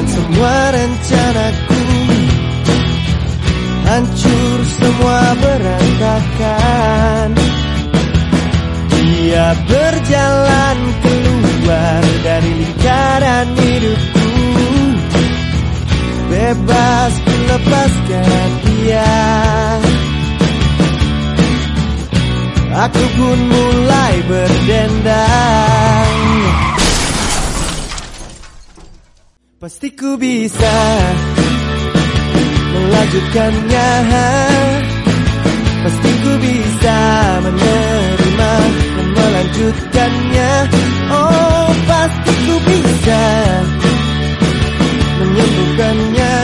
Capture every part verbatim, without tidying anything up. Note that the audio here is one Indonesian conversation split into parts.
dan semua rencanaku hancur, semua berantakan. Dia berjalan keluar dari lingkaran hidupku, bebas melepaskan dia. Aku pun mulai berdendang. Pasti ku bisa melanjutkannya, pasti ku bisa menerima dan melanjutkannya. Oh, pasti ku bisa menyembuhkannya.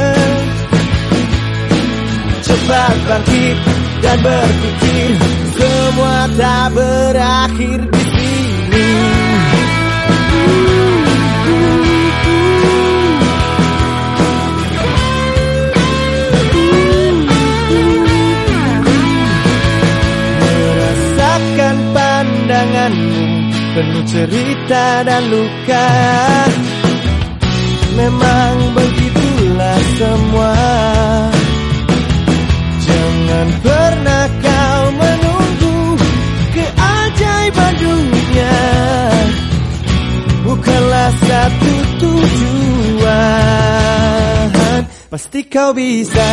Cepat bangkit dan berpikir, semua tak berakhir di sini. Merasakan pandanganmu penuh cerita dan luka. Memang begitulah semua. Jangan pernah kau menunggu keajaiban dunia, bukanlah satu tujuan. Pasti kau bisa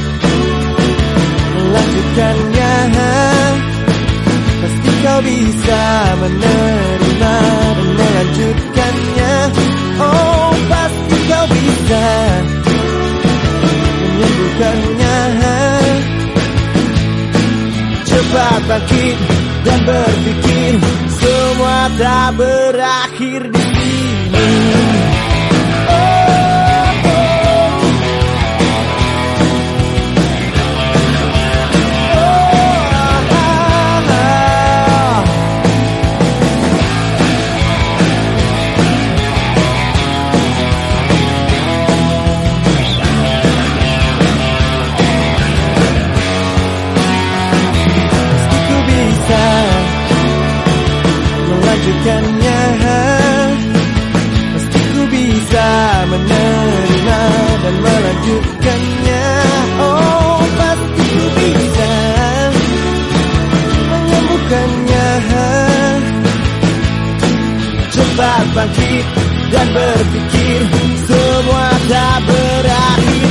melanjutkannya, pasti kau bisa menerima dan melanjutkannya. Oh, pasti kau bisa menyembuhkannya. Cepat bangkit dan berpikir, semua tak berakhir di sini. Melanjutkannya, pasti ku bisa menerima dan melanjutkannya. Oh, pasti ku bisa menyembuhkannya. Cepat bangkit dan berpikir, semua tak berakhir.